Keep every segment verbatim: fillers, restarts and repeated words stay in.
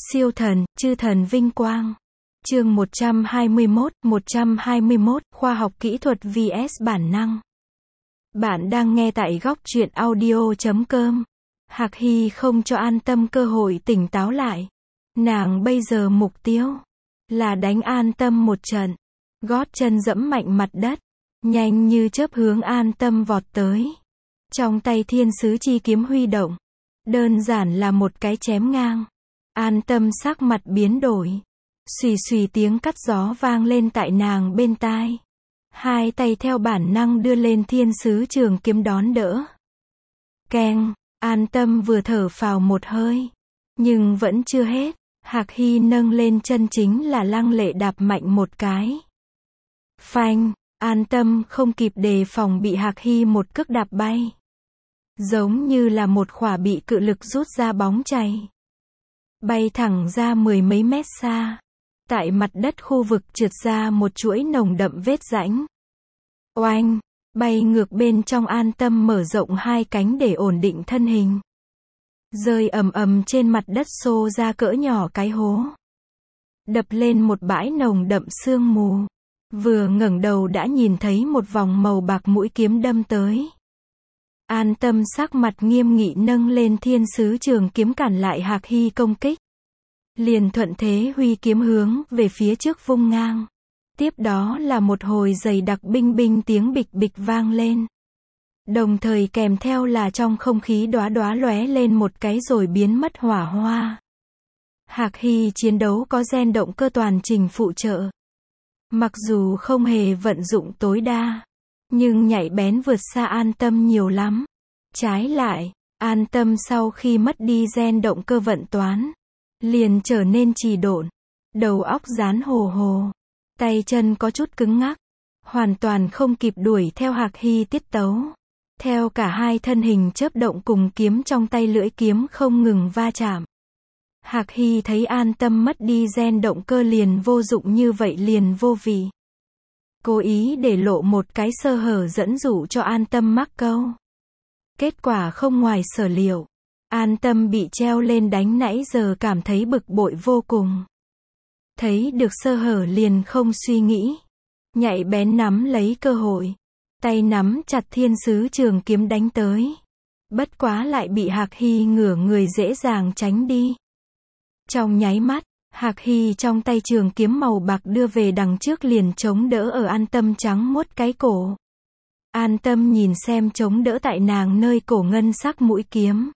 Siêu thần, chư thần vinh quang. Chương một trăm hai mươi mốt, một trăm hai mươi mốt, khoa học kỹ thuật vs bản năng. Bạn đang nghe tại góc truyện audio chấm com. Hạc Hy không cho An Tâm cơ hội tỉnh táo lại. Nàng bây giờ mục tiêu là đánh An Tâm một trận. Gót chân dẫm mạnh mặt đất, nhanh như chớp hướng An Tâm vọt tới. Trong tay thiên sứ chi kiếm huy động, đơn giản là một cái chém ngang. An Tâm sắc mặt biến đổi. Xùy xùy tiếng cắt gió vang lên tại nàng bên tai. Hai tay theo bản năng đưa lên thiên sứ trường kiếm đón đỡ. Keng, An Tâm vừa thở phào một hơi. Nhưng vẫn chưa hết. Hạc Hy nâng lên chân chính là lăng lệ đạp mạnh một cái. Phanh, An Tâm không kịp đề phòng bị Hạc Hy một cước đạp bay. Giống như là một khỏa bị cự lực rút ra bóng chày. Bay thẳng ra mười mấy mét xa. Tại mặt đất khu vực trượt ra một chuỗi nồng đậm vết rãnh. Oanh, bay ngược bên trong. An Tâm mở rộng hai cánh để ổn định thân hình. Rơi ầm ầm trên mặt đất xô ra cỡ nhỏ cái hố. Đập lên một bãi nồng đậm sương mù. Vừa ngẩng đầu đã nhìn thấy một vòng màu bạc mũi kiếm đâm tới. An Tâm sắc mặt nghiêm nghị nâng lên thiên sứ trường kiếm cản lại Hạc Hy công kích. Liền thuận thế huy kiếm hướng về phía trước vung ngang. Tiếp đó là một hồi dày đặc binh binh tiếng bịch bịch vang lên. Đồng thời kèm theo là trong không khí đóa đóa lóe lên một cái rồi biến mất hỏa hoa. Hạc Hy chiến đấu có gen động cơ toàn trình phụ trợ. Mặc dù không hề vận dụng tối đa, nhưng nhạy bén vượt xa An Tâm nhiều lắm. Trái lại, An Tâm sau khi mất đi gen động cơ vận toán, liền trở nên trì độn, đầu óc dán hồ hồ, tay chân có chút cứng ngắc, hoàn toàn không kịp đuổi theo Hạc Hy tiết tấu. Theo cả hai thân hình chớp động cùng kiếm trong tay, lưỡi kiếm không ngừng va chạm. Hạc Hy thấy An Tâm mất đi gen động cơ liền vô dụng như vậy liền vô vị. Cố ý để lộ một cái sơ hở dẫn dụ cho An Tâm mắc câu. Kết quả không ngoài sở liệu. An Tâm bị treo lên đánh nãy giờ cảm thấy bực bội vô cùng. Thấy được sơ hở liền không suy nghĩ. Nhạy bén nắm lấy cơ hội. Tay nắm chặt thiên sứ trường kiếm đánh tới. Bất quá lại bị Hạc Hy ngửa người dễ dàng tránh đi. Trong nháy mắt, Hạc Hy trong tay trường kiếm màu bạc đưa về đằng trước liền chống đỡ ở An Tâm trắng muốt cái cổ. An Tâm nhìn xem chống đỡ tại nàng nơi cổ ngân sắc mũi kiếm.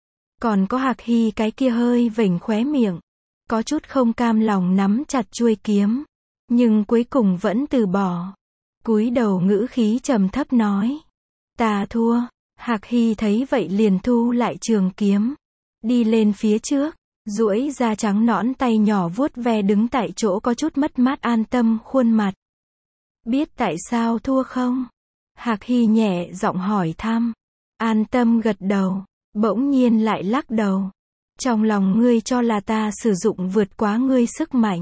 Còn có Hạc Hy cái kia hơi vểnh khóe miệng. Có chút không cam lòng nắm chặt chuôi kiếm. Nhưng cuối cùng vẫn từ bỏ. Cúi đầu ngữ khí trầm thấp nói. Ta thua. Hạc Hy thấy vậy liền thu lại trường kiếm. Đi lên phía trước. Duỗi ra trắng nõn tay nhỏ vuốt ve đứng tại chỗ có chút mất mát An Tâm khuôn mặt. Biết tại sao thua không? Hạc Hy nhẹ giọng hỏi thăm. An Tâm gật đầu. Bỗng nhiên lại lắc đầu. Trong lòng ngươi cho là ta sử dụng vượt quá ngươi sức mạnh.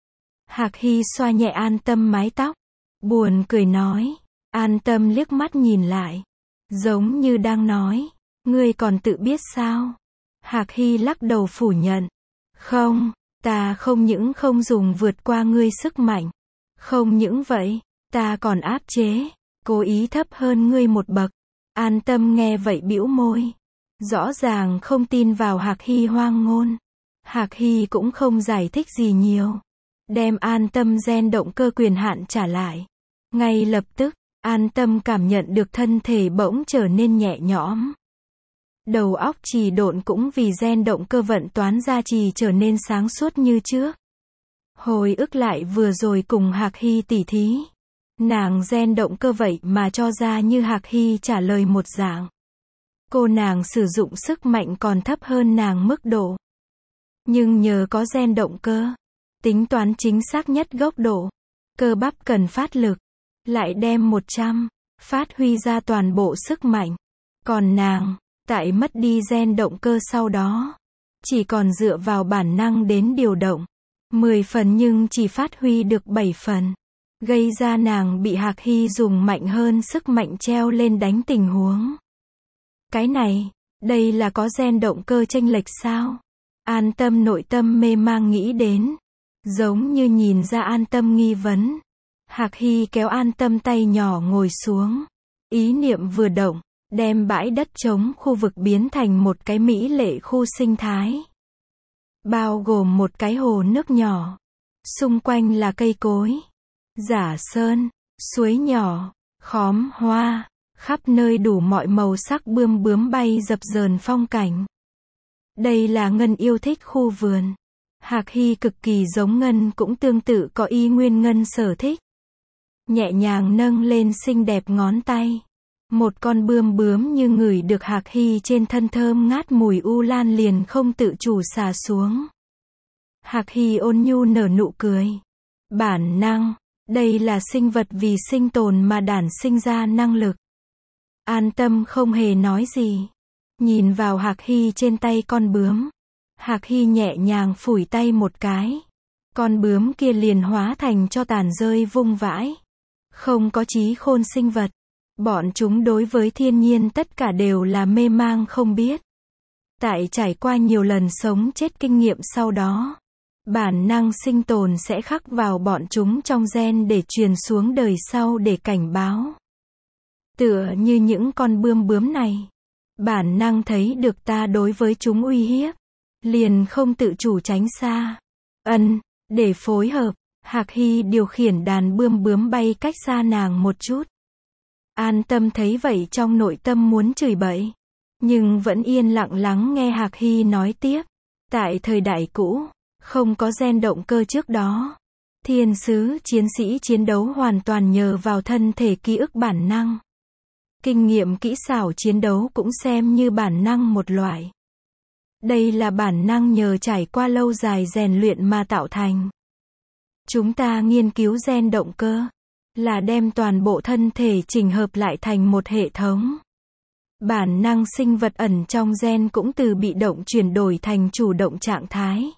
Hạc Hy xoa nhẹ An Tâm mái tóc. Buồn cười nói. An Tâm liếc mắt nhìn lại. Giống như đang nói. Ngươi còn tự biết sao? Hạc Hy lắc đầu phủ nhận. Không, ta không những không dùng vượt qua ngươi sức mạnh. Không những vậy, ta còn áp chế. Cố ý thấp hơn ngươi một bậc. An Tâm nghe vậy bĩu môi. Rõ ràng không tin vào Hạc Hy hoang ngôn. Hạc Hy cũng không giải thích gì nhiều. Đem An Tâm gen động cơ quyền hạn trả lại. Ngay lập tức, An Tâm cảm nhận được thân thể bỗng trở nên nhẹ nhõm. Đầu óc trì độn cũng vì gen động cơ vận toán gia trì trở nên sáng suốt như trước. Hồi ức lại vừa rồi cùng Hạc Hy tỉ thí. Nàng gen động cơ vậy mà cho ra như Hạc Hy trả lời một dạng. Cô nàng sử dụng sức mạnh còn thấp hơn nàng mức độ. Nhưng nhờ có gen động cơ, tính toán chính xác nhất góc độ, cơ bắp cần phát lực, lại đem một trăm, phát huy ra toàn bộ sức mạnh. Còn nàng, tại mất đi gen động cơ sau đó, chỉ còn dựa vào bản năng đến điều động. mười phần nhưng chỉ phát huy được bảy phần. Gây ra nàng bị Hạc Hy dùng mạnh hơn sức mạnh treo lên đánh tình huống. Cái này, đây là có gen động cơ chênh lệch sao? An Tâm nội tâm mê mang nghĩ đến. Giống như nhìn ra An Tâm nghi vấn. Hạc Hy kéo An Tâm tay nhỏ ngồi xuống. Ý niệm vừa động, đem bãi đất trống khu vực biến thành một cái mỹ lệ khu sinh thái. Bao gồm một cái hồ nước nhỏ. Xung quanh là cây cối, giả sơn, suối nhỏ, khóm hoa, khắp nơi đủ mọi màu sắc bươm bướm bay dập dờn phong cảnh. Đây là Ngân yêu thích khu vườn. Hạc Hy cực kỳ giống Ngân cũng tương tự có y nguyên Ngân sở thích. Nhẹ nhàng nâng lên xinh đẹp ngón tay. Một con bươm bướm như ngửi được Hạc Hy trên thân thơm ngát mùi u lan liền không tự chủ xà xuống. Hạc Hy ôn nhu nở nụ cười. Bản năng, đây là sinh vật vì sinh tồn mà đản sinh ra năng lực. An Tâm không hề nói gì. Nhìn vào Hạc Hy trên tay con bướm. Hạc Hy nhẹ nhàng phủi tay một cái. Con bướm kia liền hóa thành cho tàn rơi vung vãi. Không có trí khôn sinh vật. Bọn chúng đối với thiên nhiên tất cả đều là mê mang không biết. Tại trải qua nhiều lần sống chết kinh nghiệm sau đó, bản năng sinh tồn sẽ khắc vào bọn chúng trong gen để truyền xuống đời sau để cảnh báo. Tựa như những con bươm bướm này. Bản năng thấy được ta đối với chúng uy hiếp. Liền không tự chủ tránh xa. Ân, để phối hợp, Hạc Hy điều khiển đàn bươm bướm bay cách xa nàng một chút. An Tâm thấy vậy trong nội tâm muốn chửi bậy. Nhưng vẫn yên lặng lắng nghe Hạc Hy nói tiếp. Tại thời đại cũ, không có gen động cơ trước đó. Thiên sứ chiến sĩ chiến đấu hoàn toàn nhờ vào thân thể ký ức bản năng. Kinh nghiệm kỹ xảo chiến đấu cũng xem như bản năng một loại. Đây là bản năng nhờ trải qua lâu dài rèn luyện mà tạo thành. Chúng ta nghiên cứu gen động cơ, là đem toàn bộ thân thể chỉnh hợp lại thành một hệ thống. Bản năng sinh vật ẩn trong gen cũng từ bị động chuyển đổi thành chủ động trạng thái.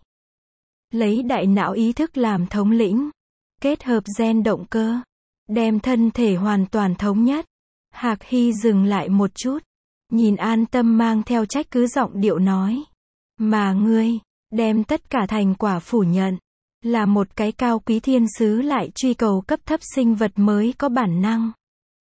Lấy đại não ý thức làm thống lĩnh, kết hợp gen động cơ, đem thân thể hoàn toàn thống nhất. Hạc Hy dừng lại một chút, nhìn An Tâm mang theo trách cứ giọng điệu nói. Mà ngươi, đem tất cả thành quả phủ nhận, là một cái cao quý thiên sứ lại truy cầu cấp thấp sinh vật mới có bản năng.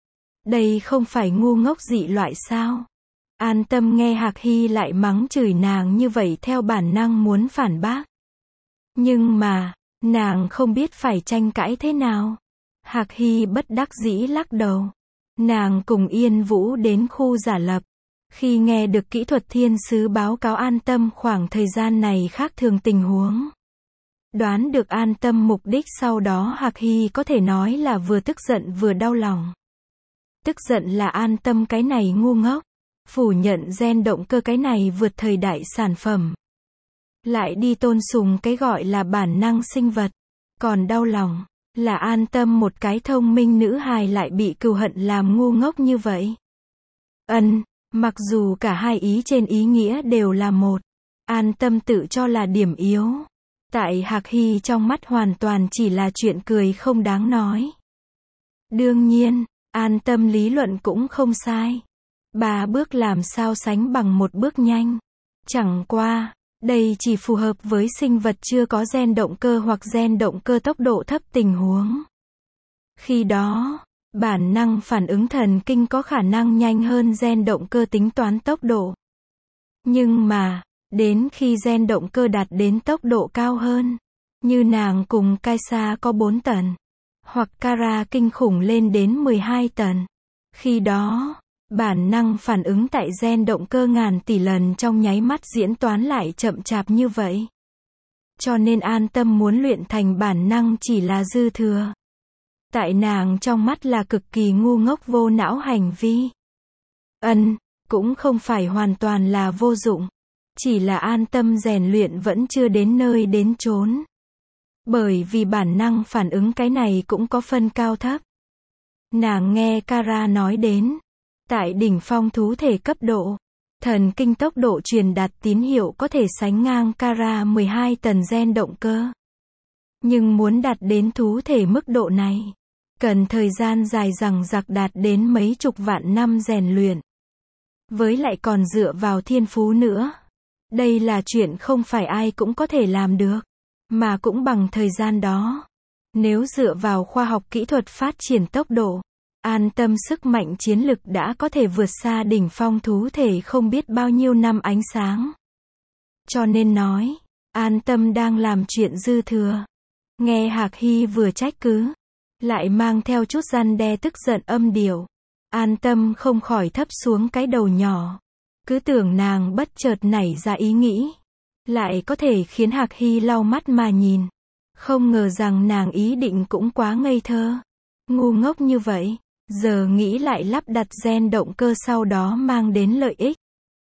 Đây không phải ngu ngốc dị loại sao? An Tâm nghe Hạc Hy lại mắng chửi nàng như vậy theo bản năng muốn phản bác. Nhưng mà, nàng không biết phải tranh cãi thế nào. Hạc Hy bất đắc dĩ lắc đầu. Nàng cùng Yên Vũ đến khu giả lập. Khi nghe được kỹ thuật thiên sứ báo cáo An Tâm khoảng thời gian này khác thường tình huống. Đoán được An Tâm mục đích sau đó Hạc Hy có thể nói là vừa tức giận vừa đau lòng. Tức giận là An Tâm cái này ngu ngốc. Phủ nhận gen động cơ cái này vượt thời đại sản phẩm. Lại đi tôn sùng cái gọi là bản năng sinh vật. Còn đau lòng, là An Tâm một cái thông minh nữ hài lại bị cừu hận làm ngu ngốc như vậy. Ân, mặc dù cả hai ý trên ý nghĩa đều là một. An Tâm tự cho là điểm yếu. Tại Hạc Hy trong mắt hoàn toàn chỉ là chuyện cười không đáng nói. Đương nhiên, An Tâm lý luận cũng không sai. Ba bước làm sao sánh bằng một bước nhanh. Chẳng qua, đây chỉ phù hợp với sinh vật chưa có gen động cơ hoặc gen động cơ tốc độ thấp tình huống. Khi đó, bản năng phản ứng thần kinh có khả năng nhanh hơn gen động cơ tính toán tốc độ. Nhưng mà, đến khi gen động cơ đạt đến tốc độ cao hơn, như nàng cùng Kaisa có bốn tần, hoặc Kara kinh khủng lên đến mười hai tần, khi đó, bản năng phản ứng tại gen động cơ ngàn tỷ lần trong nháy mắt diễn toán lại chậm chạp như vậy. Cho nên An Tâm muốn luyện thành bản năng chỉ là dư thừa. Tại nàng trong mắt là cực kỳ ngu ngốc vô não hành vi. Ân, cũng không phải hoàn toàn là vô dụng. Chỉ là An Tâm rèn luyện vẫn chưa đến nơi đến chốn. Bởi vì bản năng phản ứng cái này cũng có phân cao thấp. Nàng nghe Kara nói đến. Tại đỉnh phong thú thể cấp độ, thần kinh tốc độ truyền đạt tín hiệu có thể sánh ngang Kara mười hai tần gen động cơ. Nhưng muốn đạt đến thú thể mức độ này, cần thời gian dài dằng dặc đạt đến mấy chục vạn năm rèn luyện. Với lại còn dựa vào thiên phú nữa. Đây là chuyện không phải ai cũng có thể làm được, mà cũng bằng thời gian đó. Nếu dựa vào khoa học kỹ thuật phát triển tốc độ, An Tâm sức mạnh chiến lực đã có thể vượt xa đỉnh phong thú thể không biết bao nhiêu năm ánh sáng. Cho nên nói, An Tâm đang làm chuyện dư thừa. Nghe Hạc Hy vừa trách cứ, lại mang theo chút răn đe tức giận âm điệu. An Tâm không khỏi thấp xuống cái đầu nhỏ. Cứ tưởng nàng bất chợt nảy ra ý nghĩ, lại có thể khiến Hạc Hy lau mắt mà nhìn. Không ngờ rằng nàng ý định cũng quá ngây thơ, ngu ngốc như vậy. Giờ nghĩ lại lắp đặt gen động cơ sau đó mang đến lợi ích.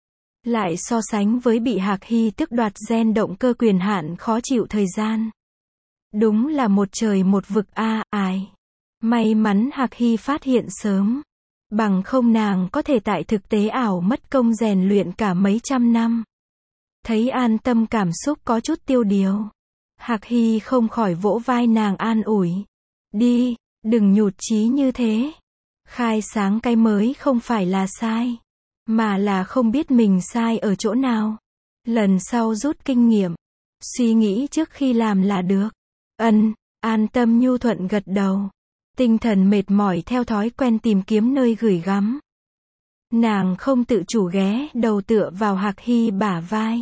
Lại so sánh với bị Hạc Hy tước đoạt gen động cơ quyền hạn khó chịu thời gian. Đúng là một trời một vực a, à, ai. May mắn Hạc Hy phát hiện sớm. Bằng không nàng có thể tại thực tế ảo mất công rèn luyện cả mấy trăm năm. Thấy An Tâm cảm xúc có chút tiêu điều, Hạc Hy không khỏi vỗ vai nàng an ủi. Đi, đừng nhụt chí như thế. Khai sáng cái mới không phải là sai, mà là không biết mình sai ở chỗ nào. Lần sau rút kinh nghiệm, suy nghĩ trước khi làm là được. Ân, An Tâm nhu thuận gật đầu. Tinh thần mệt mỏi theo thói quen tìm kiếm nơi gửi gắm. Nàng không tự chủ ghé đầu tựa vào Hạc Hy bả vai.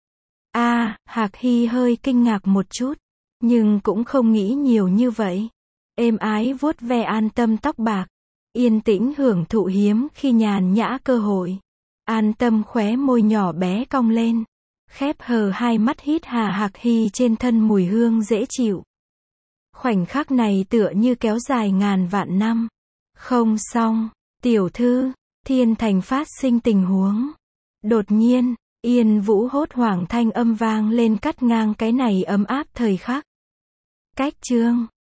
A, à, Hạc Hy hơi kinh ngạc một chút, nhưng cũng không nghĩ nhiều như vậy. Êm ái vuốt ve An Tâm tóc bạc, yên tĩnh hưởng thụ hiếm khi nhàn nhã cơ hội. An Tâm khóe môi nhỏ bé cong lên, khép hờ hai mắt hít hà Hạc Hy trên thân mùi hương dễ chịu. Khoảnh khắc này tựa như kéo dài ngàn vạn năm. Không xong, tiểu thư, thiên thành phát sinh tình huống. Đột nhiên, Yên Vũ hốt hoảng thanh âm vang lên cắt ngang cái này ấm áp thời khắc. Cách chương